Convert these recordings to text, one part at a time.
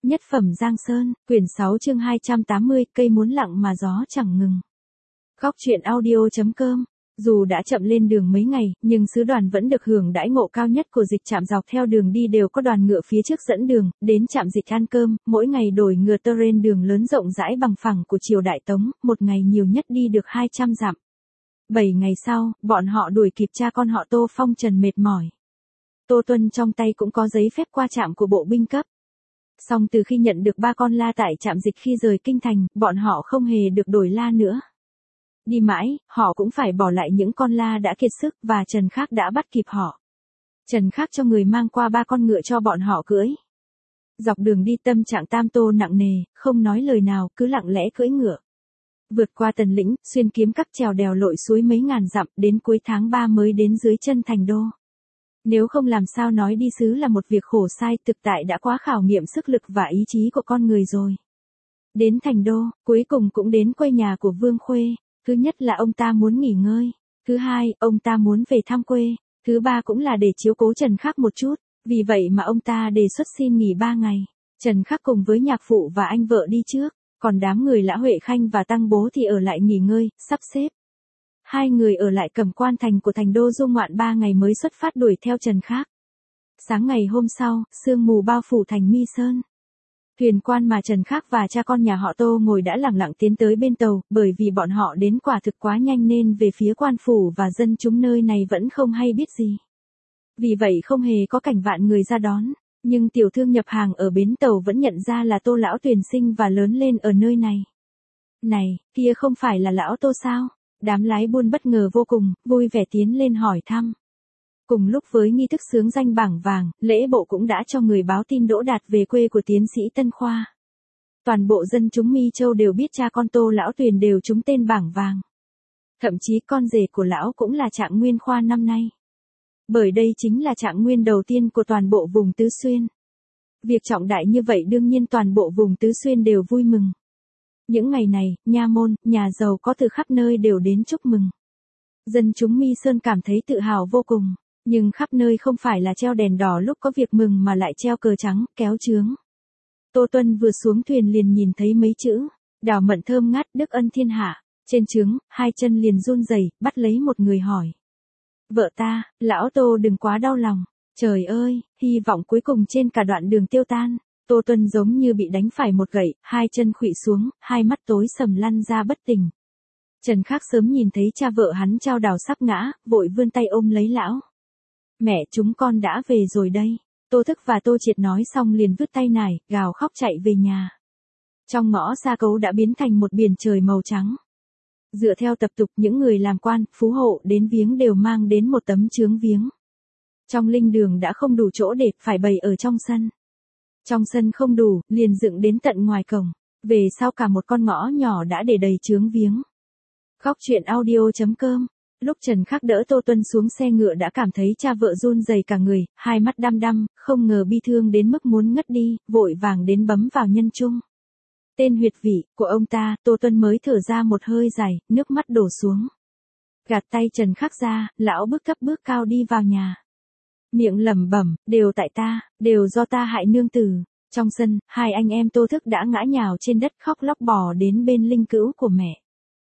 Nhất phẩm Giang Sơn, quyển 6 chương 280, cây muốn lặng mà gió chẳng ngừng. Góc truyện audio.com. Dù đã chậm lên đường mấy ngày, nhưng sứ đoàn vẫn được hưởng đãi ngộ cao nhất của dịch trạm. Dọc theo đường đi đều có đoàn ngựa phía trước dẫn đường, đến trạm dịch ăn cơm, mỗi ngày đổi ngựa tơ trên đường lớn rộng rãi bằng phẳng của triều Đại Tống, một ngày nhiều nhất đi được 200 dặm. 7 ngày sau, bọn họ đuổi kịp cha con họ Tô phong trần mệt mỏi. Tô Tuân trong tay cũng có giấy phép qua trạm của bộ binh cấp. Song từ khi nhận được 3 con la tại trạm dịch khi rời kinh thành, bọn họ không hề được đổi la nữa. Đi mãi, họ cũng phải bỏ lại những con la đã kiệt sức và Trần Khác đã bắt kịp họ. Trần Khác cho người mang qua 3 con ngựa cho bọn họ cưỡi. Dọc đường đi tâm trạng Tam Tô nặng nề, không nói lời nào, cứ lặng lẽ cưỡi ngựa. Vượt qua Tần Lĩnh, xuyên kiếm các trèo đèo lội suối mấy ngàn dặm, đến cuối tháng 3 mới đến dưới chân thành đô. Nếu không làm sao nói đi sứ là một việc khổ sai, thực tại đã quá khảo nghiệm sức lực và ý chí của con người rồi. Đến thành đô, cuối cùng cũng đến quê nhà của Vương Khuê. Thứ nhất là ông ta muốn nghỉ ngơi. Thứ hai, ông ta muốn về thăm quê. Thứ ba cũng là để chiếu cố Trần Khác một chút. Vì vậy mà ông ta đề xuất xin nghỉ 3 ngày. Trần Khác cùng với nhạc phụ và anh vợ đi trước. Còn đám người Lã Huệ Khanh và Tăng Bố thì ở lại nghỉ ngơi, sắp xếp. 2 người ở lại Cẩm Quan thành của thành đô du ngoạn 3 ngày mới xuất phát đuổi theo Trần Khác. Sáng ngày hôm sau, sương mù bao phủ thành Mi Sơn. Thuyền quan mà Trần Khác và cha con nhà họ Tô ngồi đã lẳng lặng tiến tới bên tàu, bởi vì bọn họ đến quả thực quá nhanh nên về phía quan phủ và dân chúng nơi này vẫn không hay biết gì. Vì vậy không hề có cảnh vạn người ra đón, nhưng tiểu thương nhập hàng ở bến tàu vẫn nhận ra là Tô lão Tuyền sinh và lớn lên ở nơi này. Này, kia không phải là lão Tô sao? Đám lái buôn bất ngờ vô cùng, vui vẻ tiến lên hỏi thăm. Cùng lúc với nghi thức xướng danh bảng vàng, lễ bộ cũng đã cho người báo tin đỗ đạt về quê của tiến sĩ Tân Khoa. Toàn bộ dân chúng Mi Châu đều biết cha con Tô lão Tuyền đều trúng tên bảng vàng. Thậm chí con rể của lão cũng là Trạng Nguyên Khoa năm nay. Bởi đây chính là Trạng Nguyên đầu tiên của toàn bộ vùng Tứ Xuyên. Việc trọng đại như vậy đương nhiên toàn bộ vùng Tứ Xuyên đều vui mừng. Những ngày này, nha môn, nhà giàu có từ khắp nơi đều đến chúc mừng. Dân chúng Mi Sơn cảm thấy tự hào vô cùng, nhưng khắp nơi không phải là treo đèn đỏ lúc có việc mừng mà lại treo cờ trắng, kéo chướng. Tô Tuân vừa xuống thuyền liền nhìn thấy mấy chữ, đào mận thơm ngát, đức ân thiên hạ. Trên chướng, 2 chân liền run rẩy, bắt lấy một người hỏi. Vợ ta, lão Tô đừng quá đau lòng. Trời ơi, hy vọng cuối cùng trên cả đoạn đường tiêu tan. Tô Tuân giống như bị đánh phải một gậy, 2 chân khuỵu xuống, 2 mắt tối sầm lăn ra bất tỉnh. Trần Khác sớm nhìn thấy cha vợ hắn chao đảo sắp ngã, vội vươn tay ôm lấy lão. Mẹ chúng con đã về rồi đây. Tô Thức và Tô Triệt nói xong liền vứt tay nải, gào khóc chạy về nhà. Trong ngõ Sa Cấu đã biến thành một biển trời màu trắng. Dựa theo tập tục những người làm quan, phú hộ đến viếng đều mang đến một tấm chướng viếng. Trong linh đường đã không đủ chỗ để, phải bày ở trong sân. Trong sân không đủ, liền dựng đến tận ngoài cổng. Về sau cả một con ngõ nhỏ đã để đầy chướng viếng. Góc truyện audio.com. Lúc Trần Khác đỡ Tô Tuân xuống xe ngựa đã cảm thấy cha vợ run rẩy cả người, 2 mắt đăm đăm, không ngờ bi thương đến mức muốn ngất đi, vội vàng đến bấm vào nhân trung. Tên huyệt vị của ông ta, Tô Tuân mới thở ra một hơi dài, nước mắt đổ xuống. Gạt tay Trần Khác ra, lão bước thấp bước cao đi vào nhà. Miệng lẩm bẩm, đều tại ta, đều do ta hại nương tử. Trong sân, 2 anh em Tô Thức đã ngã nhào trên đất khóc lóc bò đến bên linh cữu của mẹ.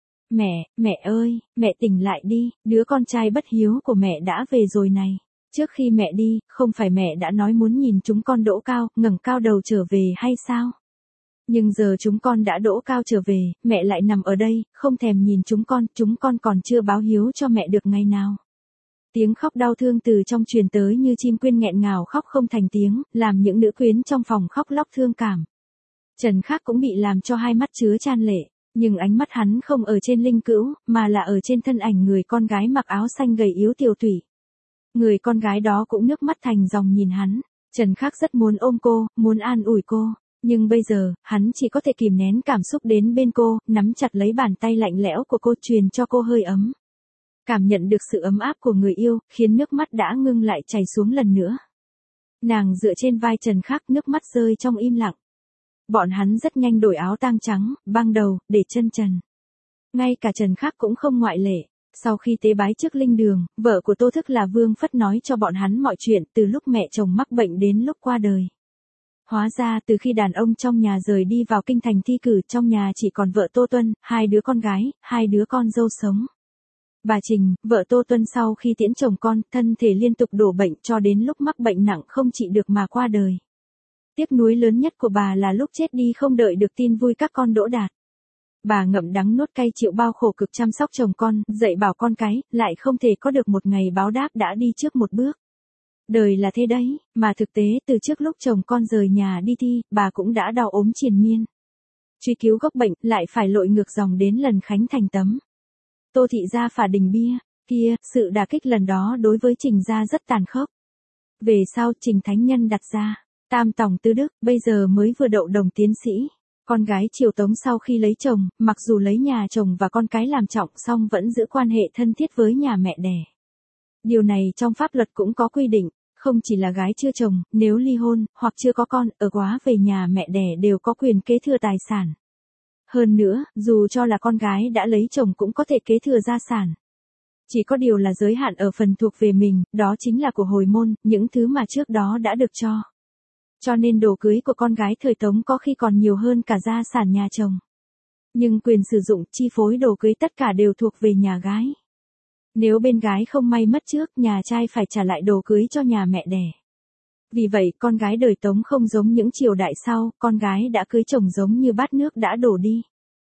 Mẹ ơi, mẹ tỉnh lại đi, đứa con trai bất hiếu của mẹ đã về rồi này. Trước khi mẹ đi, không phải mẹ đã nói muốn nhìn chúng con đỗ cao, ngẩng cao đầu trở về hay sao? Nhưng giờ chúng con đã đỗ cao trở về, mẹ lại nằm ở đây, không thèm nhìn chúng con còn chưa báo hiếu cho mẹ được ngày nào. Tiếng khóc đau thương từ trong truyền tới như chim quyên nghẹn ngào khóc không thành tiếng, làm những nữ quyến trong phòng khóc lóc thương cảm. Trần Khác cũng bị làm cho 2 mắt chứa chan lệ, nhưng ánh mắt hắn không ở trên linh cữu, mà là ở trên thân ảnh người con gái mặc áo xanh gầy yếu tiều tụy. Người con gái đó cũng nước mắt thành dòng nhìn hắn. Trần Khác rất muốn ôm cô, muốn an ủi cô, nhưng bây giờ, hắn chỉ có thể kìm nén cảm xúc đến bên cô, nắm chặt lấy bàn tay lạnh lẽo của cô truyền cho cô hơi ấm. Cảm nhận được sự ấm áp của người yêu, khiến nước mắt đã ngưng lại chảy xuống lần nữa. Nàng dựa trên vai Trần Khác, nước mắt rơi trong im lặng. Bọn hắn rất nhanh đổi áo tang trắng, băng đầu, để chân trần. Ngay cả Trần Khác cũng không ngoại lệ. Sau khi tế bái trước linh đường, vợ của Tô Thức là Vương Phất nói cho bọn hắn mọi chuyện từ lúc mẹ chồng mắc bệnh đến lúc qua đời. Hóa ra từ khi đàn ông trong nhà rời đi vào kinh thành thi cử, trong nhà chỉ còn vợ Tô Tuân, 2 đứa con gái, 2 đứa con dâu sống. Bà Trình, vợ Tô Tuân sau khi tiễn chồng con, thân thể liên tục đổ bệnh cho đến lúc mắc bệnh nặng không trị được mà qua đời. Tiếc nuối lớn nhất của bà là lúc chết đi không đợi được tin vui các con đỗ đạt. Bà ngậm đắng nuốt cay chịu bao khổ cực chăm sóc chồng con, dạy bảo con cái, lại không thể có được một ngày báo đáp đã đi trước một bước. Đời là thế đấy, mà thực tế từ trước lúc chồng con rời nhà đi thi, bà cũng đã đau ốm triền miên. Truy cứu gốc bệnh, lại phải lội ngược dòng đến lần khánh thành tấm Tô thị gia phả đình bia, kia, sự đả kích lần đó đối với Trình gia rất tàn khốc. Về sau Trình Thánh Nhân đặt ra, tam tòng tứ đức, bây giờ mới vừa đậu đồng tiến sĩ. Con gái Triều Tống sau khi lấy chồng, mặc dù lấy nhà chồng và con cái làm trọng song vẫn giữ quan hệ thân thiết với nhà mẹ đẻ. Điều này trong pháp luật cũng có quy định, không chỉ là gái chưa chồng, nếu ly hôn, hoặc chưa có con, ở quá về nhà mẹ đẻ đều có quyền kế thừa tài sản. Hơn nữa, dù cho là con gái đã lấy chồng cũng có thể kế thừa gia sản. Chỉ có điều là giới hạn ở phần thuộc về mình, đó chính là của hồi môn, những thứ mà trước đó đã được cho. Cho nên đồ cưới của con gái thời Tống có khi còn nhiều hơn cả gia sản nhà chồng. Nhưng quyền sử dụng, chi phối đồ cưới tất cả đều thuộc về nhà gái. Nếu bên gái không may mất trước, nhà trai phải trả lại đồ cưới cho nhà mẹ đẻ. Vì vậy, con gái đời Tống không giống những triều đại sau, con gái đã cưới chồng giống như bát nước đã đổ đi.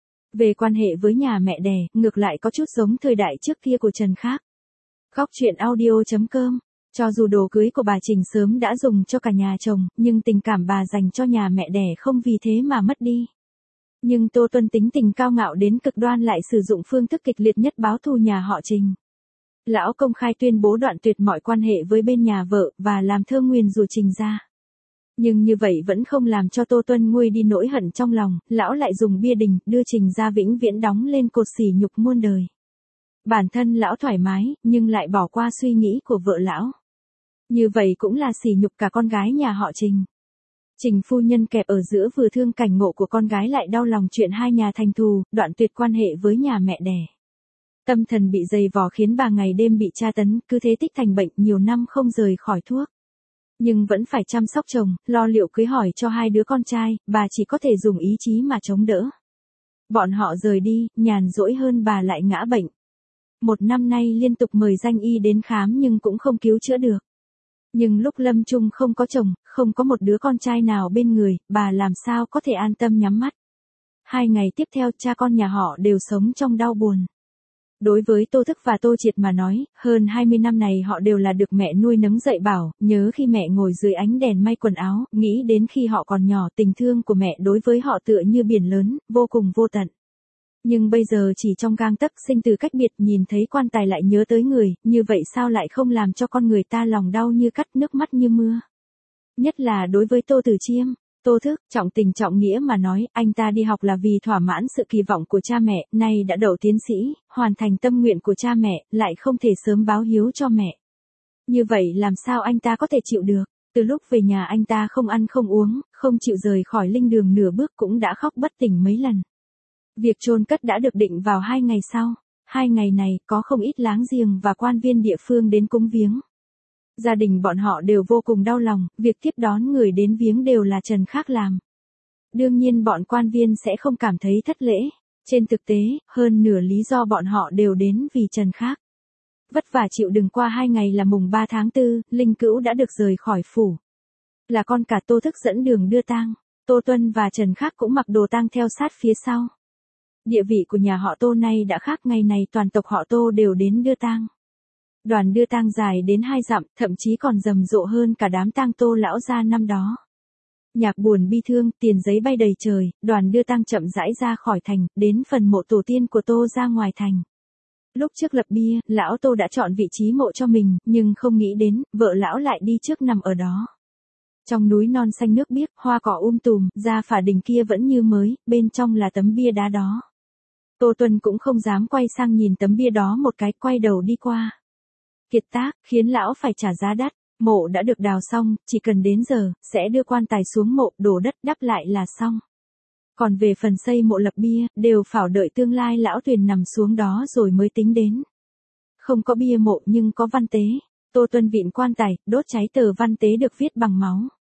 Về quan hệ với nhà mẹ đẻ, ngược lại có chút giống thời đại trước kia của Trần Khác. Góc truyện audio.com. Cho dù đồ cưới của bà Trình sớm đã dùng cho cả nhà chồng, nhưng tình cảm bà dành cho nhà mẹ đẻ không vì thế mà mất đi. Nhưng Tô Tuân tính tình cao ngạo đến cực đoan lại sử dụng phương thức kịch liệt nhất báo thù nhà họ Trình. Lão công khai tuyên bố đoạn tuyệt mọi quan hệ với bên nhà vợ và làm thơ nguyền rủa Trình gia. Nhưng như vậy vẫn không làm cho Tô Tuân nguôi đi nỗi hận trong lòng, lão lại dùng bia đình đưa Trình gia vĩnh viễn đóng lên cột sỉ nhục muôn đời. Bản thân lão thoải mái, nhưng lại bỏ qua suy nghĩ của vợ lão. Như vậy cũng là sỉ nhục cả con gái nhà họ Trình. Trình phu nhân kẹp ở giữa vừa thương cảnh ngộ của con gái lại đau lòng chuyện hai nhà thành thù, đoạn tuyệt quan hệ với nhà mẹ đẻ. Tâm thần bị dày vò khiến bà ngày đêm bị tra tấn, cứ thế tích thành bệnh nhiều năm không rời khỏi thuốc. Nhưng vẫn phải chăm sóc chồng, lo liệu cưới hỏi cho 2 đứa con trai, bà chỉ có thể dùng ý chí mà chống đỡ. Bọn họ rời đi, nhàn rỗi hơn bà lại ngã bệnh. 1 năm nay liên tục mời danh y đến khám nhưng cũng không cứu chữa được. Nhưng lúc lâm chung không có chồng, không có một đứa con trai nào bên người, bà làm sao có thể an tâm nhắm mắt. 2 ngày tiếp theo cha con nhà họ đều sống trong đau buồn. Đối với Tô Thức và Tô Triệt mà nói, hơn 20 năm này họ đều là được mẹ nuôi nấng dạy bảo, nhớ khi mẹ ngồi dưới ánh đèn may quần áo, nghĩ đến khi họ còn nhỏ tình thương của mẹ đối với họ tựa như biển lớn, vô cùng vô tận. Nhưng bây giờ chỉ trong gang tấc sinh từ cách biệt nhìn thấy quan tài lại nhớ tới người, như vậy sao lại không làm cho con người ta lòng đau như cắt nước mắt như mưa. Nhất là đối với Tô Tử Chiêm. Tô Thức, trọng tình trọng nghĩa mà nói, anh ta đi học là vì thỏa mãn sự kỳ vọng của cha mẹ, nay đã đậu tiến sĩ, hoàn thành tâm nguyện của cha mẹ, lại không thể sớm báo hiếu cho mẹ. Như vậy làm sao anh ta có thể chịu được? Từ lúc về nhà anh ta không ăn không uống, không chịu rời khỏi linh đường nửa bước cũng đã khóc bất tỉnh mấy lần. Việc chôn cất đã được định vào 2 ngày sau. 2 ngày này, có không ít láng giềng và quan viên địa phương đến cúng viếng. Gia đình bọn họ đều vô cùng đau lòng, việc tiếp đón người đến viếng đều là Trần Khác làm. Đương nhiên bọn quan viên sẽ không cảm thấy thất lễ. Trên thực tế, hơn nửa lý do bọn họ đều đến vì Trần Khác. Vất vả chịu đựng qua 2 ngày là mùng 3 tháng 4, Linh Cữu đã được rời khỏi phủ. Là con cả Tô Thức dẫn đường đưa tang, Tô Tuân và Trần Khác cũng mặc đồ tang theo sát phía sau. Địa vị của nhà họ Tô nay đã khác, ngày này toàn tộc họ Tô đều đến đưa tang. Đoàn đưa tang dài đến 2 dặm, thậm chí còn rầm rộ hơn cả đám tang Tô lão gia năm đó. Nhạc buồn bi thương, tiền giấy bay đầy trời, đoàn đưa tang chậm rãi ra khỏi thành, đến phần mộ tổ tiên của Tô ra ngoài thành. Lúc trước lập bia, lão Tô đã chọn vị trí mộ cho mình, nhưng không nghĩ đến, vợ lão lại đi trước nằm ở đó. Trong núi non xanh nước biếc, hoa cỏ tùm, ra phả đình kia vẫn như mới, bên trong là tấm bia đá đó. Tô Tuân cũng không dám quay sang nhìn tấm bia đó một cái, quay đầu đi qua. Kiệt tác, khiến lão phải trả giá đắt. Mộ đã được đào xong, chỉ cần đến giờ, sẽ đưa quan tài xuống mộ, đổ đất đắp lại là xong. Còn về phần xây mộ lập bia, đều phải đợi tương lai lão Tuyền nằm xuống đó rồi mới tính đến. Không có bia mộ nhưng có văn tế. Tô Tuân vịn quan tài, đốt cháy tờ văn tế được viết bằng máu.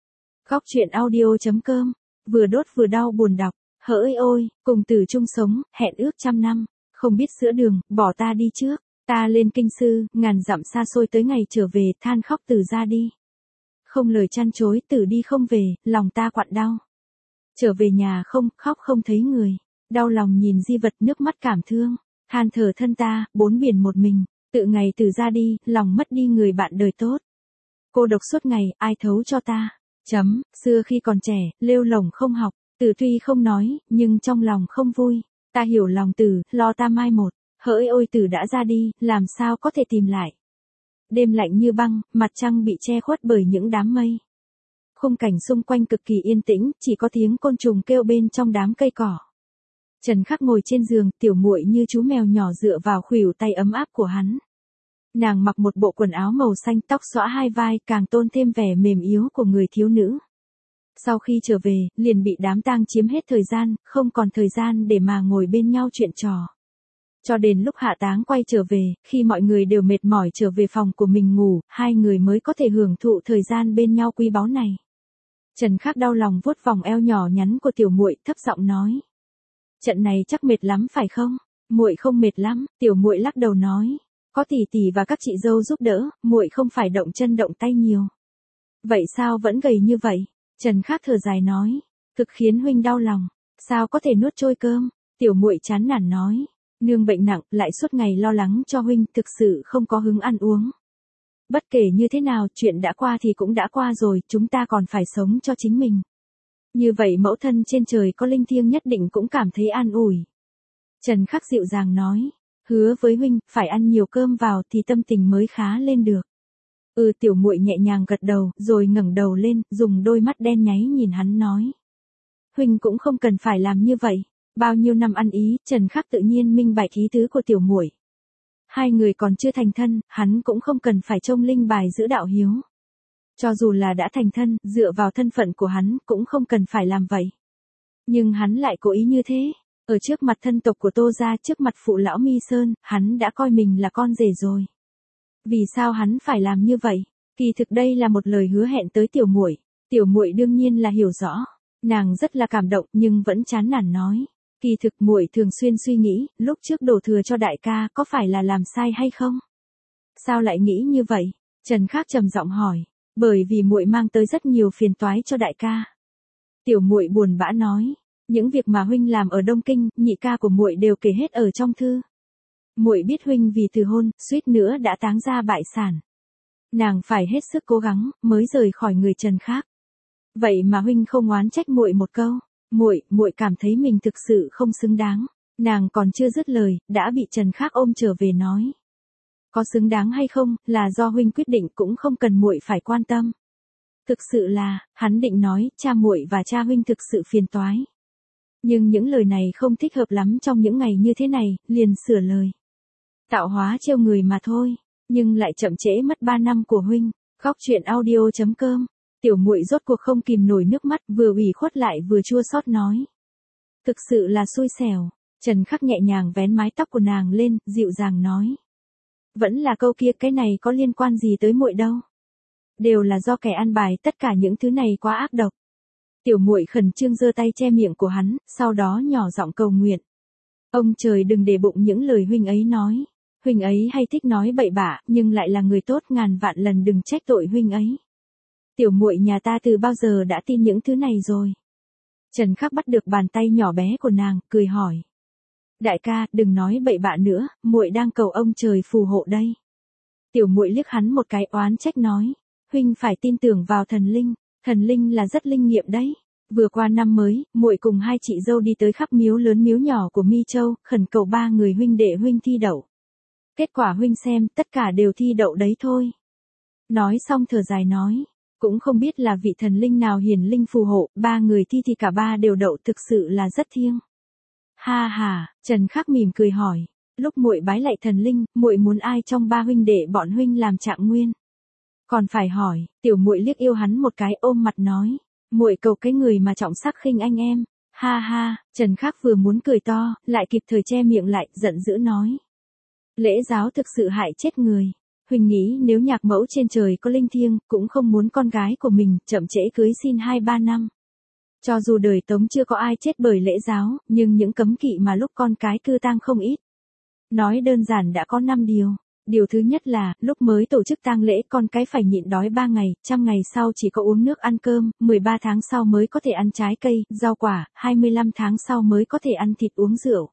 Góc truyện audio.com, vừa đốt vừa đau buồn đọc, hỡi ôi, cùng tử chung sống, hẹn ước trăm năm, không biết giữa đường, bỏ ta đi trước, ta lên kinh sư, ngàn dặm xa xôi tới ngày trở về, than khóc từ ra đi. Không lời chăn chối, tử đi không về, lòng ta quặn đau. Trở về nhà không, khóc không thấy người, đau lòng nhìn di vật nước mắt cảm thương, than thở thân ta, bốn biển một mình, tự ngày từ ra đi, lòng mất đi người bạn đời tốt. Cô độc suốt ngày, ai thấu cho ta. Xưa khi còn trẻ, lêu lổng không học, tử tuy không nói, nhưng trong lòng không vui. Ta hiểu lòng tử, lo ta mai một, hỡi ôi tử đã ra đi, làm sao có thể tìm lại. Đêm lạnh như băng, mặt trăng bị che khuất bởi những đám mây. Khung cảnh xung quanh cực kỳ yên tĩnh, chỉ có tiếng côn trùng kêu bên trong đám cây cỏ. Trần Khắc ngồi trên giường, tiểu muội như chú mèo nhỏ dựa vào khuỷu tay ấm áp của hắn. Nàng mặc một bộ quần áo màu xanh, tóc xõa hai vai, càng tôn thêm vẻ mềm yếu của người thiếu nữ. Sau khi trở về, liền bị đám tang chiếm hết thời gian, không còn thời gian để mà ngồi bên nhau chuyện trò. Cho đến lúc hạ táng quay trở về, khi mọi người đều mệt mỏi trở về phòng của mình ngủ, hai người mới có thể hưởng thụ thời gian bên nhau quý báu này. Trần Khắc đau lòng vuốt vòng eo nhỏ nhắn của tiểu muội, thấp giọng nói: "Trận này chắc mệt lắm phải không?" "Muội không mệt lắm." Tiểu muội lắc đầu nói: "Có tỷ tỷ và các chị dâu giúp đỡ, muội không phải động chân động tay nhiều." "Vậy sao vẫn gầy như vậy?" Trần Khắc thở dài nói: "Thực khiến huynh đau lòng, sao có thể nuốt trôi cơm." Tiểu muội chán nản nói: "Nương bệnh nặng, lại suốt ngày lo lắng cho huynh, thực sự không có hứng ăn uống. Bất kể như thế nào, chuyện đã qua thì cũng đã qua rồi, chúng ta còn phải sống cho chính mình. Như vậy mẫu thân trên trời có linh thiêng nhất định cũng cảm thấy an ủi." Trần Khắc dịu dàng nói: "Hứa với huynh, phải ăn nhiều cơm vào thì tâm tình mới khá lên được." Tiểu muội nhẹ nhàng gật đầu, rồi ngẩng đầu lên, dùng đôi mắt đen nháy nhìn hắn nói: "Huynh cũng không cần phải làm như vậy." Bao nhiêu năm ăn ý, Trần Khắc tự nhiên minh bạch ý tứ của tiểu muội. Hai người còn chưa thành thân, hắn cũng không cần phải trông linh bài giữ đạo hiếu. Cho dù là đã thành thân, dựa vào thân phận của hắn, cũng không cần phải làm vậy. Nhưng hắn lại cố ý như thế. Ở trước mặt thân tộc của Tô gia, trước mặt phụ lão Mi Sơn, hắn đã coi mình là con rể rồi. Vì sao hắn phải làm như vậy? Kỳ thực đây là một lời hứa hẹn tới tiểu muội. Tiểu muội đương nhiên là hiểu rõ. Nàng rất là cảm động nhưng vẫn chán nản nói: "Kỳ thực muội thường xuyên suy nghĩ, lúc trước đổ thừa cho đại ca có phải là làm sai hay không?" "Sao lại nghĩ như vậy?" Trần Khắc trầm giọng hỏi. "Bởi vì muội mang tới rất nhiều phiền toái cho đại ca." Tiểu muội buồn bã nói: "Những việc mà huynh làm ở Đông Kinh, nhị ca của muội đều kể hết ở trong thư. Muội biết huynh vì từ hôn, suýt nữa đã táng ra bại sản. Nàng phải hết sức cố gắng mới rời khỏi người Trần Khắc. Vậy mà huynh không oán trách muội một câu. Muội cảm thấy mình thực sự không xứng đáng." Nàng còn chưa dứt lời, đã bị Trần Khắc ôm trở về nói: "Có xứng đáng hay không, là do huynh quyết định, cũng không cần muội phải quan tâm. Thực sự là," hắn định nói, "cha muội và cha huynh thực sự phiền toái." Nhưng những lời này không thích hợp lắm trong những ngày như thế này, liền sửa lời: "Tạo hóa trêu người mà thôi, nhưng lại chậm trễ mất 3 năm của huynh." Góc truyện audio.com. Tiểu muội rốt cuộc không kìm nổi nước mắt, vừa ủy khuất lại vừa chua xót nói: "Thực sự là xui xẻo." Trần Khắc nhẹ nhàng vén mái tóc của nàng lên, dịu dàng nói: "Vẫn là câu kia, cái này có liên quan gì tới muội đâu. Đều là do kẻ ăn bài, tất cả những thứ này quá ác độc." Tiểu muội khẩn trương giơ tay che miệng của hắn, sau đó nhỏ giọng cầu nguyện: "Ông trời đừng để bụng những lời huynh ấy nói. Huynh ấy hay thích nói bậy bạ, nhưng lại là người tốt, ngàn vạn lần đừng trách tội huynh ấy." Tiểu muội nhà ta từ bao giờ đã tin những thứ này rồi? Trần Khắc bắt được bàn tay nhỏ bé của nàng, cười hỏi: "Đại ca, đừng nói bậy bạ nữa, muội đang cầu ông trời phù hộ đây." Tiểu muội liếc hắn một cái, oán trách nói: "Huynh phải tin tưởng vào thần linh là rất linh nghiệm đấy. Vừa qua năm mới, muội cùng hai chị dâu đi tới khắp miếu lớn miếu nhỏ của Mi Châu, khẩn cầu 3 người huynh đệ huynh thi đậu. Kết quả huynh xem, tất cả đều thi đậu đấy thôi." Nói xong thở dài nói: "Cũng không biết là vị thần linh nào hiển linh phù hộ, 3 người thi thì cả 3 đều đậu, thực sự là rất thiêng." "Ha ha." Trần Khắc mỉm cười hỏi: "Lúc muội bái lạy thần linh, muội muốn ai trong 3 huynh đệ bọn huynh làm trạng nguyên?" "Còn phải hỏi." Tiểu muội liếc yêu hắn một cái, ôm mặt nói: "Muội cầu cái người mà trọng sắc khinh anh em." "Ha ha." Trần Khắc vừa muốn cười to, lại kịp thời che miệng lại, giận dữ nói: "Lễ giáo thực sự hại chết người. Huynh nghĩ nếu nhạc mẫu trên trời có linh thiêng, cũng không muốn con gái của mình chậm trễ cưới xin 2-3 năm. Cho dù đời Tống chưa có ai chết bởi lễ giáo, nhưng những cấm kỵ mà lúc con cái cư tang không ít. Nói đơn giản đã có 5 điều. Điều thứ nhất là, lúc mới tổ chức tang lễ con cái phải nhịn đói 3 ngày, 100 ngày sau chỉ có uống nước ăn cơm, 13 tháng sau mới có thể ăn trái cây, rau quả, 25 tháng sau mới có thể ăn thịt uống rượu.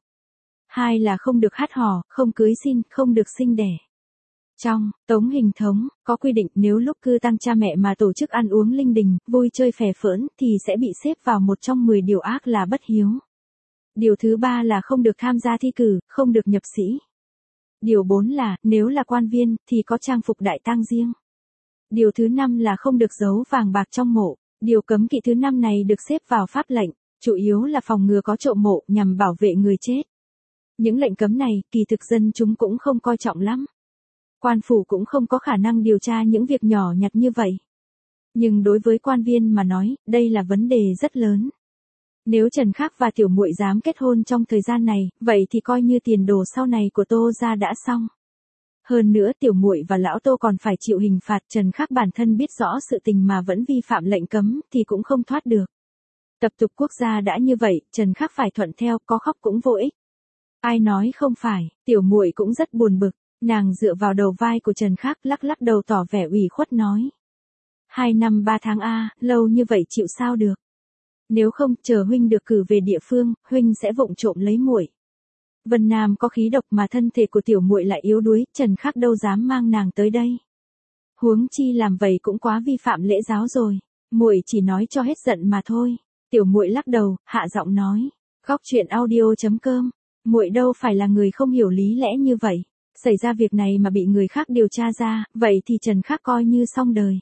2 là không được hát hò, không cưới xin, không được sinh đẻ. Trong Tống Hình Thống, có quy định nếu lúc cư tang cha mẹ mà tổ chức ăn uống linh đình, vui chơi phè phỡn, thì sẽ bị xếp vào một trong 10 điều ác là bất hiếu. Điều thứ 3 là không được tham gia thi cử, không được nhập sĩ. Điều 4 là, nếu là quan viên, thì có trang phục đại tang riêng. Điều thứ 5 là không được giấu vàng bạc trong mộ. Điều cấm kỵ thứ 5 này được xếp vào pháp lệnh, chủ yếu là phòng ngừa có trộm mộ nhằm bảo vệ người chết. Những lệnh cấm này, kỳ thực dân chúng cũng không coi trọng lắm. Quan phủ cũng không có khả năng điều tra những việc nhỏ nhặt như vậy. Nhưng đối với quan viên mà nói, đây là vấn đề rất lớn. Nếu Trần Khắc và Tiểu Muội dám kết hôn trong thời gian này, vậy thì coi như tiền đồ sau này của Tô gia đã xong. Hơn nữa Tiểu Muội và lão Tô còn phải chịu hình phạt, Trần Khắc bản thân biết rõ sự tình mà vẫn vi phạm lệnh cấm thì cũng không thoát được. Tập tục quốc gia đã như vậy, Trần Khắc phải thuận theo, có khóc cũng vô ích. Ai nói không phải, Tiểu Muội cũng rất buồn bực, nàng dựa vào đầu vai của Trần Khắc lắc lắc đầu tỏ vẻ ủy khuất nói. 2 năm 3 tháng a, lâu như vậy chịu sao được. Nếu không, chờ huynh được cử về địa phương, huynh sẽ vụng trộm lấy muội. Vân Nam có khí độc mà thân thể của Tiểu Muội lại yếu đuối, Trần Khắc đâu dám mang nàng tới đây. Huống chi làm vậy cũng quá vi phạm lễ giáo rồi, muội chỉ nói cho hết giận mà thôi. Tiểu Muội lắc đầu, hạ giọng nói, Góc truyện audio.com, muội đâu phải là người không hiểu lý lẽ như vậy. Xảy ra việc này mà bị người khác điều tra ra, vậy thì Trần Khắc coi như xong đời.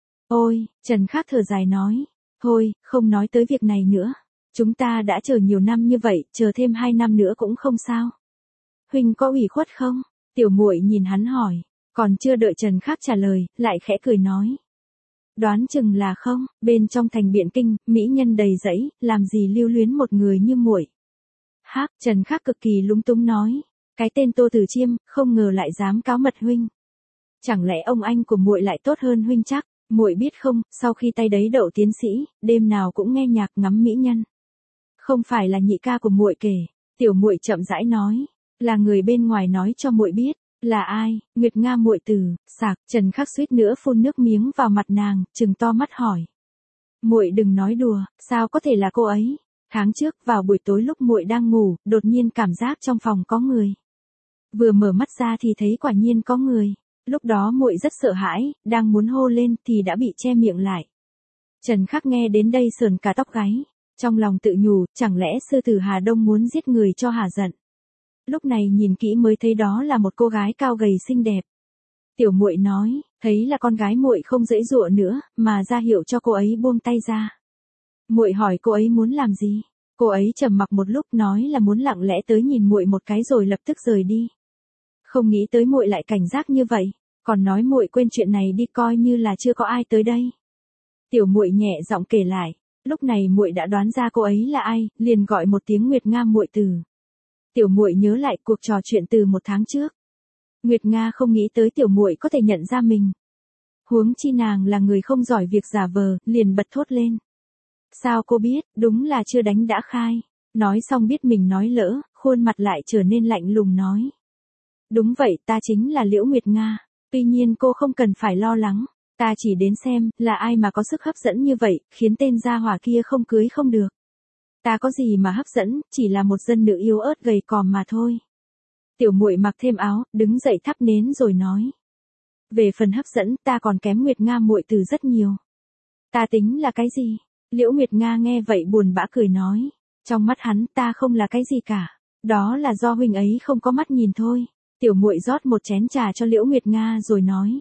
Ôi, Trần Khắc thở dài nói. Thôi, không nói tới việc này nữa. Chúng ta đã chờ nhiều năm như vậy, chờ thêm 2 năm nữa cũng không sao. Huynh có ủy khuất không? Tiểu Muội nhìn hắn hỏi. Còn chưa đợi Trần Khắc trả lời, lại khẽ cười nói. Đoán chừng là không, bên trong thành Biện Kinh, mỹ nhân đầy rẫy, làm gì lưu luyến một người như muội. Hắc, Trần Khắc cực kỳ lúng túng nói. Cái tên Tô Tử Chiêm, không ngờ lại dám cáo mật huynh. Chẳng lẽ ông anh của muội lại tốt hơn huynh chắc? Muội biết không, sau khi tay đấy đậu tiến sĩ, đêm nào cũng nghe nhạc ngắm mỹ nhân. Không phải là nhị ca của muội kể, Tiểu Muội chậm rãi nói, là người bên ngoài nói cho muội biết. Là ai? Nguyệt Nga muội tử. Sạc, Trần Khắc suýt nữa phun nước miếng vào mặt nàng, trừng to mắt hỏi. Muội đừng nói đùa, sao có thể là cô ấy? Tháng trước, vào buổi tối lúc muội đang ngủ, đột nhiên cảm giác trong phòng có người. Vừa mở mắt ra thì thấy quả nhiên có người. Lúc đó muội rất sợ hãi, đang muốn hô lên thì đã bị che miệng lại. Trần Khắc nghe đến đây sờn cả tóc gáy, trong lòng tự nhủ, chẳng lẽ sư tử Hà Đông muốn giết người cho hả giận. Lúc này nhìn kỹ mới thấy đó là một cô gái cao gầy xinh đẹp. Tiểu Muội nói, thấy là con gái muội không giãy giụa nữa, mà ra hiệu cho cô ấy buông tay ra. Muội hỏi cô ấy muốn làm gì? Cô ấy trầm mặc một lúc nói là muốn lặng lẽ tới nhìn muội một cái rồi lập tức rời đi. Không nghĩ tới muội lại cảnh giác như vậy, còn nói muội quên chuyện này đi coi như là chưa có ai tới đây. Tiểu Muội nhẹ giọng kể lại, lúc này muội đã đoán ra cô ấy là ai, liền gọi một tiếng Nguyệt Nga muội tử. Tiểu Muội nhớ lại cuộc trò chuyện từ 1 tháng trước. Nguyệt Nga không nghĩ tới Tiểu Muội có thể nhận ra mình. Huống chi nàng là người không giỏi việc giả vờ, liền bật thốt lên. Sao cô biết, đúng là chưa đánh đã khai. Nói xong biết mình nói lỡ, khuôn mặt lại trở nên lạnh lùng nói. Đúng vậy, ta chính là Liễu Nguyệt Nga. Tuy nhiên cô không cần phải lo lắng. Ta chỉ đến xem, là ai mà có sức hấp dẫn như vậy, khiến tên gia hỏa kia không cưới không được. Ta có gì mà hấp dẫn, chỉ là một dân nữ yếu ớt gầy còm mà thôi. Tiểu Muội mặc thêm áo, đứng dậy thắp nến rồi nói. Về phần hấp dẫn, ta còn kém Nguyệt Nga muội tử rất nhiều. Ta tính là cái gì? Liễu Nguyệt Nga nghe vậy buồn bã cười nói. Trong mắt hắn, ta không là cái gì cả. Đó là do huynh ấy không có mắt nhìn thôi. Tiểu Muội rót một chén trà cho Liễu Nguyệt Nga rồi nói.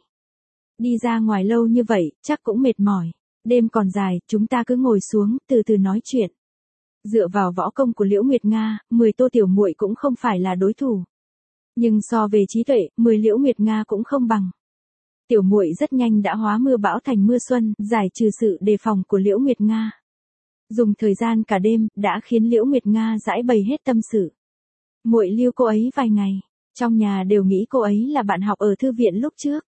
Đi ra ngoài lâu như vậy, chắc cũng mệt mỏi. Đêm còn dài, chúng ta cứ ngồi xuống, từ từ nói chuyện. Dựa vào võ công của Liễu Nguyệt Nga, 10 Tô Tiểu Muội cũng không phải là đối thủ. Nhưng so về trí tuệ, 10 Liễu Nguyệt Nga cũng không bằng. Tiểu Muội rất nhanh đã hóa mưa bão thành mưa xuân, giải trừ sự đề phòng của Liễu Nguyệt Nga. Dùng thời gian cả đêm, đã khiến Liễu Nguyệt Nga giải bày hết tâm sự. Muội lưu cô ấy vài ngày, trong nhà đều nghĩ cô ấy là bạn học ở thư viện lúc trước.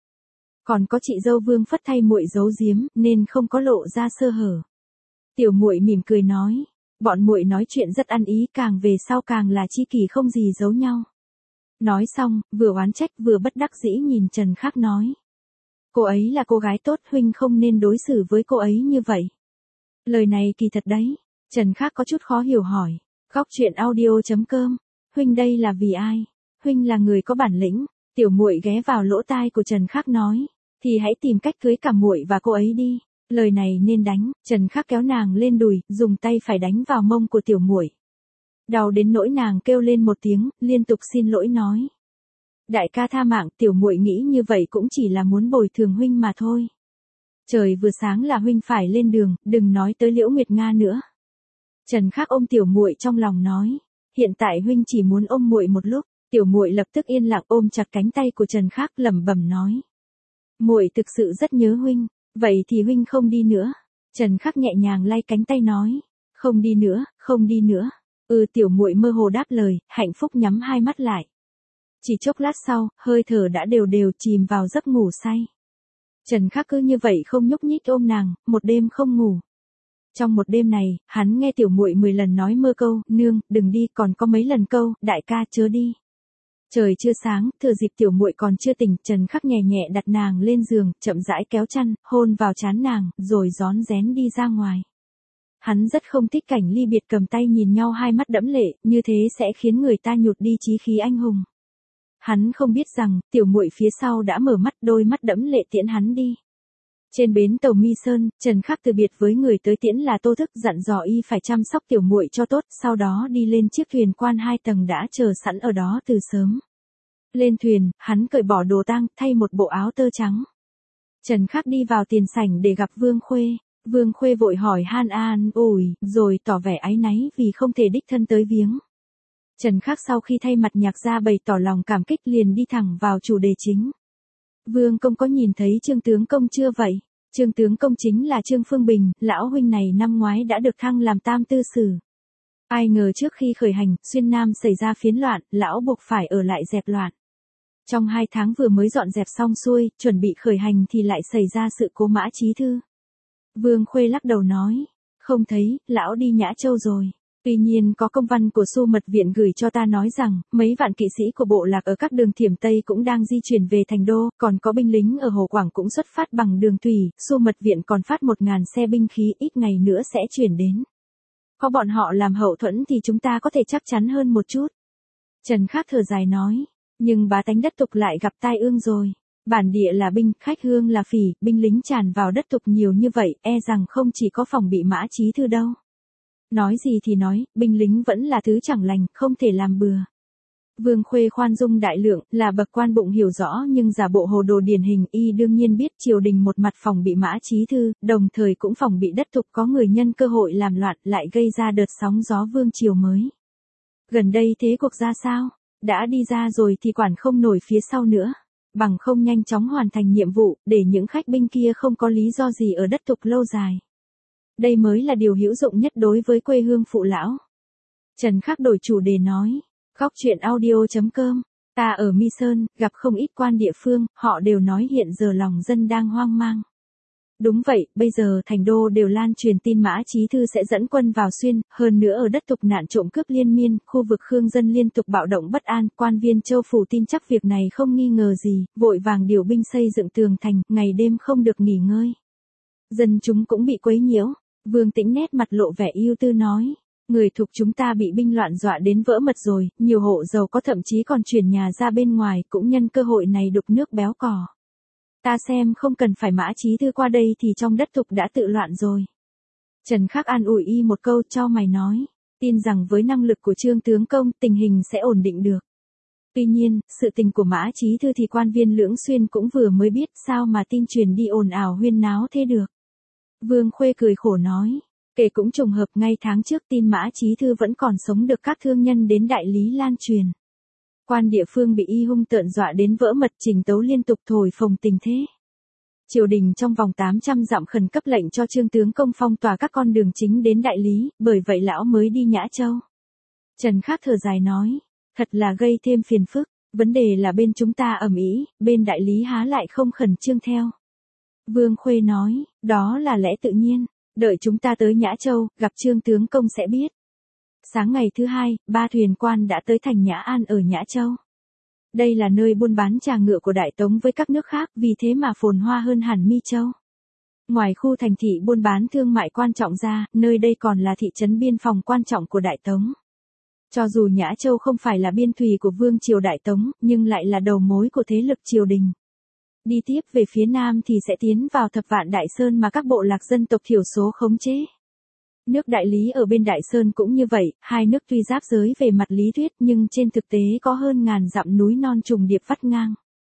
Còn có chị dâu Vương Phất thay muội giấu giếm, nên không có lộ ra sơ hở. Tiểu muội mỉm cười nói, bọn muội nói chuyện rất ăn ý, càng về sau càng là chi kỷ không gì giấu nhau. Nói xong, vừa oán trách vừa bất đắc dĩ nhìn Trần Khắc nói. Cô ấy là cô gái tốt, huynh không nên đối xử với cô ấy như vậy. Lời này kỳ thật đấy. Trần Khắc có chút khó hiểu hỏi. Góc chuyện audio.com. Huynh đây là vì ai? Huynh là người có bản lĩnh. Tiểu muội ghé vào lỗ tai của Trần Khắc nói. Thì hãy tìm cách cưới cả muội và cô ấy đi. Lời này nên đánh. Trần Khắc kéo nàng lên đùi, dùng tay phải đánh vào mông của tiểu muội. Đau đến nỗi nàng kêu lên một tiếng, liên tục xin lỗi nói. Đại ca tha mạng, tiểu muội nghĩ như vậy cũng chỉ là muốn bồi thường huynh mà thôi. Trời vừa sáng là huynh phải lên đường, đừng nói tới Liễu Nguyệt Nga nữa. Trần Khắc ôm tiểu muội trong lòng nói, hiện tại huynh chỉ muốn ôm muội một lúc. Tiểu muội lập tức yên lặng ôm chặt cánh tay của Trần Khắc lẩm bẩm nói, muội thực sự rất nhớ huynh, vậy thì huynh không đi nữa. Trần Khắc nhẹ nhàng lay cánh tay nói, không đi nữa, không đi nữa. Tiểu muội mơ hồ đáp lời, hạnh phúc nhắm hai mắt lại. Chỉ chốc lát sau, hơi thở đã đều đều chìm vào giấc ngủ say. Trần Khắc cứ như vậy không nhúc nhích ôm nàng, một đêm không ngủ. Trong một đêm này, hắn nghe tiểu muội 10 lần nói mơ câu, nương, đừng đi, còn có mấy lần câu, đại ca chớ đi. Trời chưa sáng, thừa dịp tiểu muội còn chưa tỉnh, Trần Khắc nhẹ nhẹ đặt nàng lên giường, chậm rãi kéo chăn, hôn vào trán nàng, rồi rón rén đi ra ngoài. Hắn rất không thích cảnh ly biệt cầm tay nhìn nhau hai mắt đẫm lệ, như thế sẽ khiến người ta nhụt đi chí khí anh hùng. Hắn không biết rằng, tiểu muội phía sau đã mở mắt, đôi mắt đẫm lệ tiễn hắn đi. Trên bến tàu Mi Sơn, Trần Khắc từ biệt với người tới tiễn là Tô Thức, dặn dò y phải chăm sóc tiểu muội cho tốt, sau đó đi lên chiếc thuyền quan 2 tầng đã chờ sẵn ở đó từ sớm. Lên thuyền, hắn cởi bỏ đồ tang, thay một bộ áo tơ trắng. Trần Khắc đi vào tiền sảnh để gặp Vương Khuê. Vương Khuê vội hỏi han an ủi, rồi tỏ vẻ áy náy vì không thể đích thân tới viếng. Trần Khắc sau khi thay mặt nhạc ra bày tỏ lòng cảm kích liền đi thẳng vào chủ đề chính. Vương công có nhìn thấy Trương tướng công chưa vậy? Trương tướng công chính là Trương Phương Bình, lão huynh này năm ngoái đã được thăng làm tam tư sử. Ai ngờ trước khi khởi hành, Xuyên Nam xảy ra phiến loạn, lão buộc phải ở lại dẹp loạn. Trong 2 tháng vừa mới dọn dẹp xong xuôi, chuẩn bị khởi hành thì lại xảy ra sự cố Mã Chí Thư. Vương Khuê lắc đầu nói, không thấy, lão đi Nhã Châu rồi. Tuy nhiên có công văn của Xu Mật Viện gửi cho ta nói rằng, mấy vạn kỵ sĩ của bộ lạc ở các đường Thiểm Tây cũng đang di chuyển về thành đô, còn có binh lính ở Hồ Quảng cũng xuất phát bằng đường thủy, Xu Mật Viện còn phát 1000 xe binh khí, ít ngày nữa sẽ chuyển đến. Có bọn họ làm hậu thuẫn thì chúng ta có thể chắc chắn hơn một chút. Trần Khắc thở dài nói, nhưng bá tánh đất Tục lại gặp tai ương rồi. Bản địa là binh, khách hương là phỉ, binh lính tràn vào đất Tục nhiều như vậy, e rằng không chỉ có phòng bị Mã Chí Thư đâu. Nói gì thì nói, binh lính vẫn là thứ chẳng lành, không thể làm bừa. Vương Khuê khoan dung đại lượng, là bậc quan bụng hiểu rõ nhưng giả bộ hồ đồ điển hình, y đương nhiên biết triều đình một mặt phòng bị Mã Chí Thư, đồng thời cũng phòng bị đất Tục có người nhân cơ hội làm loạn, lại gây ra đợt sóng gió vương triều mới. Gần đây thế cuộc ra sao? Đã đi ra rồi thì quản không nổi phía sau nữa. Bằng không nhanh chóng hoàn thành nhiệm vụ, để những khách binh kia không có lý do gì ở đất Tục lâu dài. Đây mới là điều hữu dụng nhất đối với quê hương phụ lão. Trần Khắc đổi chủ đề nói, góc chuyện audio.com, ta ở Mi Sơn, gặp không ít quan địa phương, họ đều nói hiện giờ lòng dân đang hoang mang. Đúng vậy, bây giờ thành đô đều lan truyền tin Mã Chí Thư sẽ dẫn quân vào Xuyên, hơn nữa ở đất Tục nạn trộm cướp liên miên, khu vực Khương dân liên tục bạo động bất an, quan viên Châu Phủ tin chắc việc này không nghi ngờ gì, vội vàng điều binh xây dựng tường thành, ngày đêm không được nghỉ ngơi. Dân chúng cũng bị quấy nhiễu. Vương Tĩnh nét mặt lộ vẻ ưu tư nói, người thuộc chúng ta bị binh loạn dọa đến vỡ mật rồi, nhiều hộ giàu có thậm chí còn chuyển nhà ra bên ngoài, cũng nhân cơ hội này đục nước béo cò. Ta xem không cần phải Mã Chí Thư qua đây thì trong đất Tục đã tự loạn rồi. Trần Khắc an ủi y một câu, cho mày nói, tin rằng với năng lực của Trương tướng công, tình hình sẽ ổn định được. Tuy nhiên, sự tình của Mã Chí Thư thì quan viên Lưỡng Xuyên cũng vừa mới biết, sao mà tin truyền đi ồn ào huyên náo thế được. Vương Khuê cười khổ nói, kể cũng trùng hợp ngay tháng trước tin Mã Chí Thư vẫn còn sống được các thương nhân đến đại lý lan truyền. Quan địa phương bị y hung tợn dọa đến vỡ mật, trình tấu liên tục thổi phồng tình thế. Triều đình trong vòng 800 dặm khẩn cấp lệnh cho Trương tướng công phong tỏa các con đường chính đến đại lý, bởi vậy lão mới đi Nhã Châu. Trần Khắc thở dài nói, thật là gây thêm phiền phức. Vấn đề là bên chúng ta ầm ĩ, bên đại lý há lại không khẩn trương theo. Vương Khuê nói, đó là lẽ tự nhiên, đợi chúng ta tới Nhã Châu, gặp Trương tướng công sẽ biết. Sáng ngày thứ hai, ba thuyền quan đã tới thành Nhã An ở Nhã Châu. Đây là nơi buôn bán trà ngựa của Đại Tống với các nước khác, vì thế mà phồn hoa hơn hẳn Mi Châu. Ngoài khu thành thị buôn bán thương mại quan trọng ra, nơi đây còn là thị trấn biên phòng quan trọng của Đại Tống. Cho dù Nhã Châu không phải là biên thùy của Vương triều Đại Tống, nhưng lại là đầu mối của thế lực triều đình. Đi tiếp về phía nam thì sẽ tiến vào Thập Vạn Đại Sơn mà các bộ lạc dân tộc thiểu số khống chế. Nước Đại Lý ở bên Đại Sơn cũng như vậy, hai nước tuy giáp giới về mặt lý thuyết nhưng trên thực tế có hơn ngàn dặm núi non trùng điệp vắt ngang.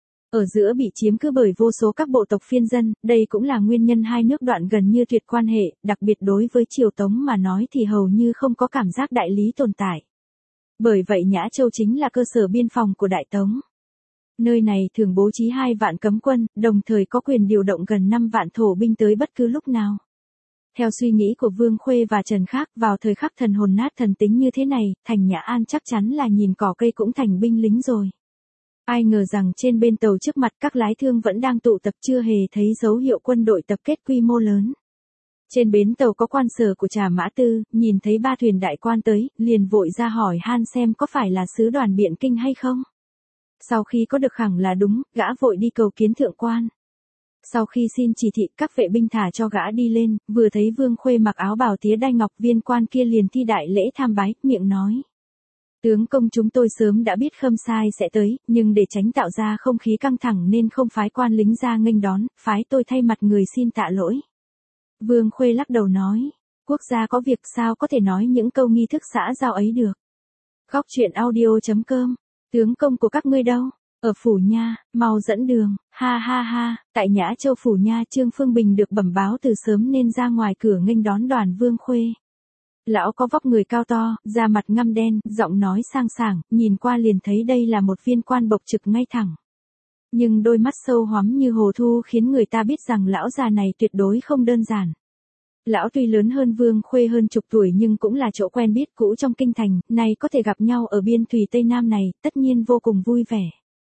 Ở giữa bị chiếm cứ bởi vô số các bộ tộc phiên dân, đây cũng là nguyên nhân hai nước đoạn gần như tuyệt quan hệ, đặc biệt đối với triều Tống mà nói thì hầu như không có cảm giác đại lý tồn tại. Bởi vậy Nhã Châu chính là cơ sở biên phòng của Đại Tống. Nơi này thường bố trí 2 vạn cấm quân, đồng thời có quyền điều động gần 5 vạn thổ binh tới bất cứ lúc nào. Theo suy nghĩ của Vương Khuê và Trần Khác, vào thời khắc thần hồn nát thần tính như thế này, thành Nhã An chắc chắn là nhìn cỏ cây cũng thành binh lính rồi. Ai ngờ rằng trên bên tàu trước mặt các lái thương vẫn đang tụ tập, chưa hề thấy dấu hiệu quân đội tập kết quy mô lớn. Trên bến tàu có quan sở của Trà Mã Tư, nhìn thấy ba thuyền đại quan tới, liền vội ra hỏi han xem có phải là sứ đoàn Biện Kinh hay không. Sau khi có được khẳng là đúng, gã vội đi cầu kiến thượng quan. Sau khi xin chỉ thị, các vệ binh thả cho gã đi lên, vừa thấy Vương Khuê mặc áo bào tía đai ngọc, viên quan kia liền thi đại lễ tham bái, miệng nói. Tướng công, chúng tôi sớm đã biết Khâm Sai sẽ tới, nhưng để tránh tạo ra không khí căng thẳng nên không phái quan lính ra nghênh đón, phái tôi thay mặt người xin tạ lỗi. Vương Khuê lắc đầu nói, quốc gia có việc sao có thể nói những câu nghi thức xã giao ấy được. Góc truyện audio.com, tướng công của các ngươi đâu? Ở Phủ Nha, mau dẫn đường, ha ha ha. Tại Nhã Châu Phủ Nha, Trương Phương Bình được bẩm báo từ sớm nên ra ngoài cửa nghênh đón đoàn Vương Khuê. Lão có vóc người cao to, da mặt ngăm đen, giọng nói sang sảng, nhìn qua liền thấy đây là một viên quan bộc trực ngay thẳng. Nhưng đôi mắt sâu hoắm như hồ thu khiến người ta biết rằng lão già này tuyệt đối không đơn giản. Lão tuy lớn hơn Vương Khuê hơn chục tuổi nhưng cũng là chỗ quen biết cũ trong kinh thành, nay có thể gặp nhau ở biên thùy Tây Nam này, tất nhiên vô cùng vui vẻ.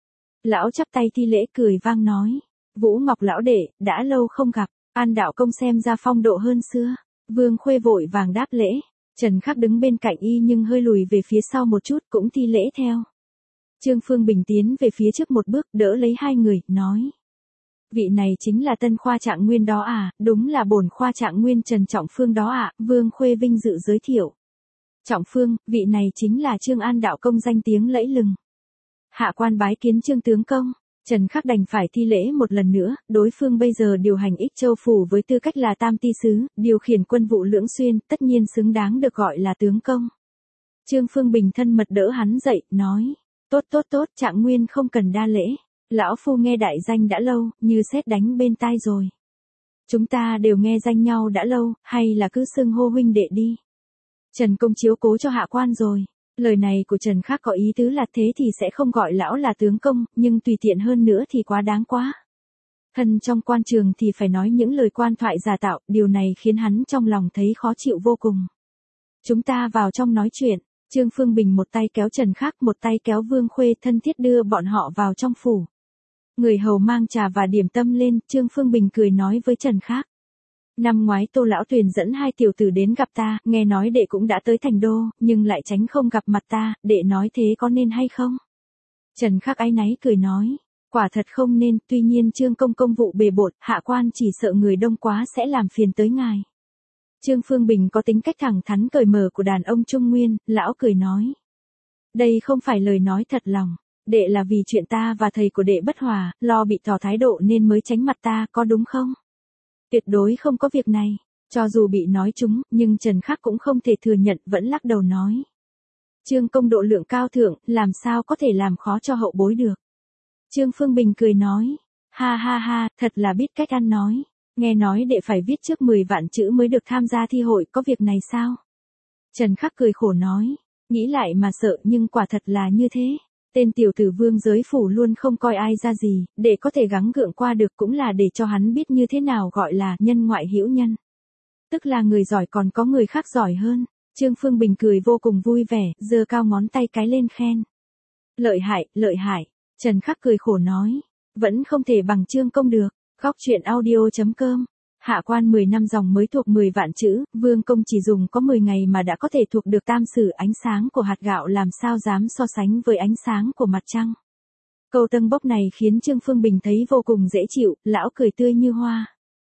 Lão chắp tay thi lễ cười vang nói, Vũ Ngọc lão đệ, đã lâu không gặp, An đạo công xem ra phong độ hơn xưa. Vương Khuê vội vàng đáp lễ, Trần Khắc đứng bên cạnh y nhưng hơi lùi về phía sau một chút cũng thi lễ theo. Trương Phương Bình tiến về phía trước một bước đỡ lấy hai người, nói. Vị này chính là tân khoa trạng nguyên đó à, đúng là bổn khoa trạng nguyên Trần Trọng Phương đó ạ, Vương Khuê vinh dự giới thiệu. Trọng Phương, vị này chính là Trương An đạo công danh tiếng lẫy lừng. Hạ quan bái kiến Trương tướng công. Trần Khắc đành phải thi lễ một lần nữa, đối phương bây giờ điều hành Ích Châu Phủ với tư cách là tam ty sứ, điều khiển quân vụ Lưỡng Xuyên, tất nhiên xứng đáng được gọi là tướng công. Trương Phương Bình thân mật đỡ hắn dậy, nói, tốt, trạng nguyên không cần đa lễ, lão phu nghe đại danh đã lâu, như sét đánh bên tai rồi. Chúng ta đều nghe danh nhau đã lâu, hay là cứ xưng hô huynh đệ đi. Trần công chiếu cố cho hạ quan rồi. Lời này của Trần Khắc có ý tứ là thế thì sẽ không gọi lão là tướng công, nhưng tùy tiện hơn nữa thì quá đáng quá. Thân trong quan trường thì phải nói những lời quan thoại giả tạo, điều này khiến hắn trong lòng thấy khó chịu vô cùng. Chúng ta vào trong nói chuyện, Trương Phương Bình một tay kéo Trần Khắc, một tay kéo Vương Khuê thân thiết đưa bọn họ vào trong phủ. Người hầu mang trà và điểm tâm lên, Trương Phương Bình cười nói với Trần Khắc. Năm ngoái Tô Lão Tuyền dẫn hai tiểu tử đến gặp ta, nghe nói đệ cũng đã tới thành đô, nhưng lại tránh không gặp mặt ta, đệ nói thế có nên hay không? Trần Khắc áy náy cười nói, quả thật không nên, tuy nhiên Trương công công vụ bề bộn, hạ quan chỉ sợ người đông quá sẽ làm phiền tới ngài. Trương Phương Bình có tính cách thẳng thắn cởi mở của đàn ông Trung Nguyên, lão cười nói. Đây không phải lời nói thật lòng, đệ là vì chuyện ta và thầy của đệ bất hòa, lo bị tỏ thái độ nên mới tránh mặt ta, có đúng không? Tuyệt đối không có việc này, cho dù bị nói trúng, nhưng Trần Khắc cũng không thể thừa nhận, vẫn lắc đầu nói. Trương công độ lượng cao thượng, làm sao có thể làm khó cho hậu bối được. Trương Phương Bình cười nói, ha ha ha, thật là biết cách ăn nói, nghe nói đệ phải viết trước 10 vạn chữ mới được tham gia thi hội, có việc này sao? Trần Khắc cười khổ nói, nghĩ lại mà sợ nhưng quả thật là như thế. Tên tiểu tử Vương giới phủ luôn không coi ai ra gì, để có thể gắng gượng qua được cũng là để cho hắn biết như thế nào gọi là nhân ngoại hữu nhân. Tức là người giỏi còn có người khác giỏi hơn. Trương Phương Bình cười vô cùng vui vẻ, giơ cao ngón tay cái lên khen. lợi hại. Trần Khắc cười khổ nói. Vẫn không thể bằng Trương Công được. Góc truyện audio.com. Hạ quan 10 năm dòng mới thuộc 10 vạn chữ, Vương Công chỉ dùng có 10 ngày mà đã có thể thuộc được tam sử ánh sáng của hạt gạo, làm sao dám so sánh với ánh sáng của mặt trăng. Câu tâng bốc này khiến Trương Phương Bình thấy vô cùng dễ chịu, lão cười tươi như hoa.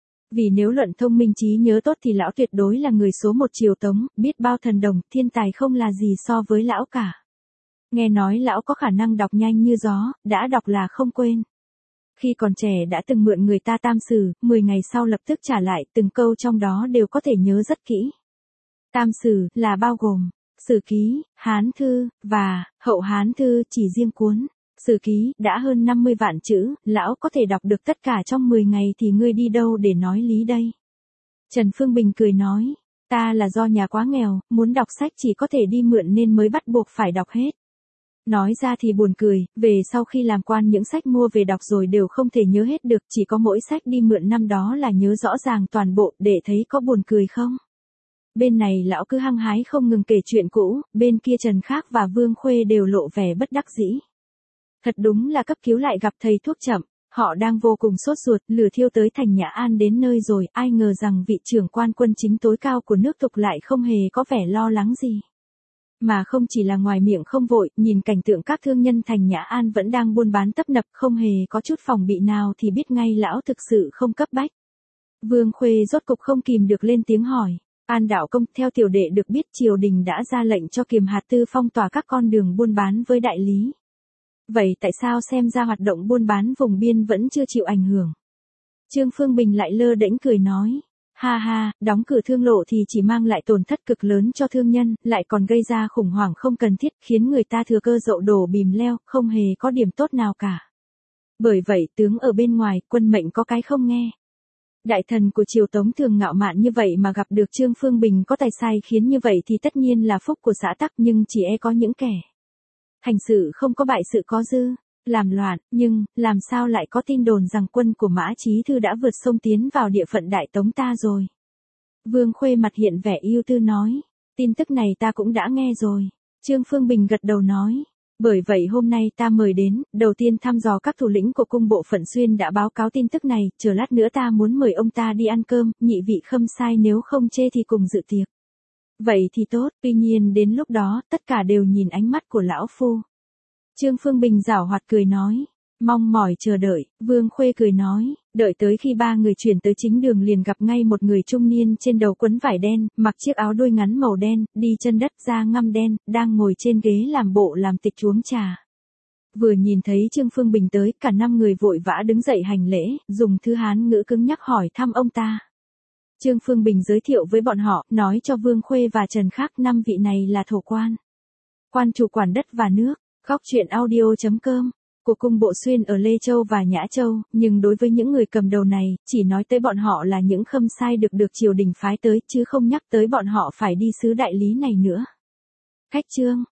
Vì nếu luận thông minh trí nhớ tốt thì lão tuyệt đối là người số 1 triều Tống, biết bao thần đồng, thiên tài không là gì so với lão cả. Nghe nói lão có khả năng đọc nhanh như gió, đã đọc là không quên. Khi còn trẻ đã từng mượn người ta tam sử, 10 ngày sau lập tức trả lại, từng câu trong đó đều có thể nhớ rất kỹ. Tam sử là bao gồm Sử Ký, Hán Thư và Hậu Hán Thư, chỉ riêng cuốn Sử Ký đã hơn 50 vạn chữ, lão có thể đọc được tất cả trong 10 ngày thì ngươi đi đâu để nói lý đây? Trần Phương Bình cười nói, ta là do nhà quá nghèo, muốn đọc sách chỉ có thể đi mượn nên mới bắt buộc phải đọc hết. Nói ra thì buồn cười, về sau khi làm quan những sách mua về đọc rồi đều không thể nhớ hết được, chỉ có mỗi sách đi mượn năm đó là nhớ rõ ràng toàn bộ, để thấy có buồn cười không? Bên này lão cứ hăng hái không ngừng kể chuyện cũ, bên kia Trần Khắc và Vương Khuê đều lộ vẻ bất đắc dĩ. Thật đúng là cấp cứu lại gặp thầy thuốc chậm, họ đang vô cùng sốt ruột, lửa thiêu tới thành Nhã An đến nơi rồi, ai ngờ rằng vị trưởng quan quân chính tối cao của nước Tục lại không hề có vẻ lo lắng gì. Mà không chỉ là ngoài miệng không vội, nhìn cảnh tượng các thương nhân thành Nhã An vẫn đang buôn bán tấp nập, không hề có chút phòng bị nào thì biết ngay lão thực sự không cấp bách. Vương Khuê rốt cục không kìm được lên tiếng hỏi, An đạo công, theo tiểu đệ được biết triều đình đã ra lệnh cho Kiềm Hạt Tư phong tỏa các con đường buôn bán với đại lý. Vậy tại sao xem ra hoạt động buôn bán vùng biên vẫn chưa chịu ảnh hưởng? Trương Phương Bình lại lơ đễnh cười nói. Ha ha, đóng cửa thương lộ thì chỉ mang lại tổn thất cực lớn cho thương nhân, lại còn gây ra khủng hoảng không cần thiết, khiến người ta thừa cơ dậu đổ bìm leo, không hề có điểm tốt nào cả. Bởi vậy tướng ở bên ngoài, quân mệnh có cái không nghe. Đại thần của triều Tống thường ngạo mạn như vậy mà gặp được Trương Phương Bình có tài sai khiến như vậy thì tất nhiên là phúc của xã tắc, nhưng chỉ e có những kẻ thành sự không có bại sự có dư, làm loạn, nhưng, làm sao lại có tin đồn rằng quân của Mã Chí Thư đã vượt sông tiến vào địa phận Đại Tống ta rồi. Vương Khuê mặt hiện vẻ ưu tư nói, tin tức này ta cũng đã nghe rồi. Trương Phương Bình gật đầu nói, bởi vậy hôm nay ta mời đến, đầu tiên thăm dò các thủ lĩnh của cung bộ phận xuyên đã báo cáo tin tức này, chờ lát nữa ta muốn mời ông ta đi ăn cơm, nhị vị khâm sai nếu không chê thì cùng dự tiệc. Vậy thì tốt, tuy nhiên đến lúc đó, tất cả đều nhìn ánh mắt của lão phu. Trương Phương Bình giảo hoạt cười nói, mong mỏi chờ đợi. Vương Khuê cười nói, đợi tới khi ba người chuyển tới chính đường liền gặp ngay một người trung niên trên đầu quấn vải đen, mặc chiếc áo đuôi ngắn màu đen, đi chân đất da ngăm đen, đang ngồi trên ghế làm bộ làm tịch uống trà. Vừa nhìn thấy Trương Phương Bình tới, cả 5 người vội vã đứng dậy hành lễ, dùng thư Hán ngữ cứng nhắc hỏi thăm ông ta. Trương Phương Bình giới thiệu với bọn họ, nói cho Vương Khuê và Trần Khắc 5 vị này là thổ quan. Quan chủ quản đất và nước. Góc truyện audio.com. Của cung bộ xuyên ở Lê Châu và Nhã Châu, nhưng đối với những người cầm đầu này, chỉ nói tới bọn họ là những khâm sai được triều đình phái tới, chứ không nhắc tới bọn họ phải đi sứ đại lý này nữa. Khách chương.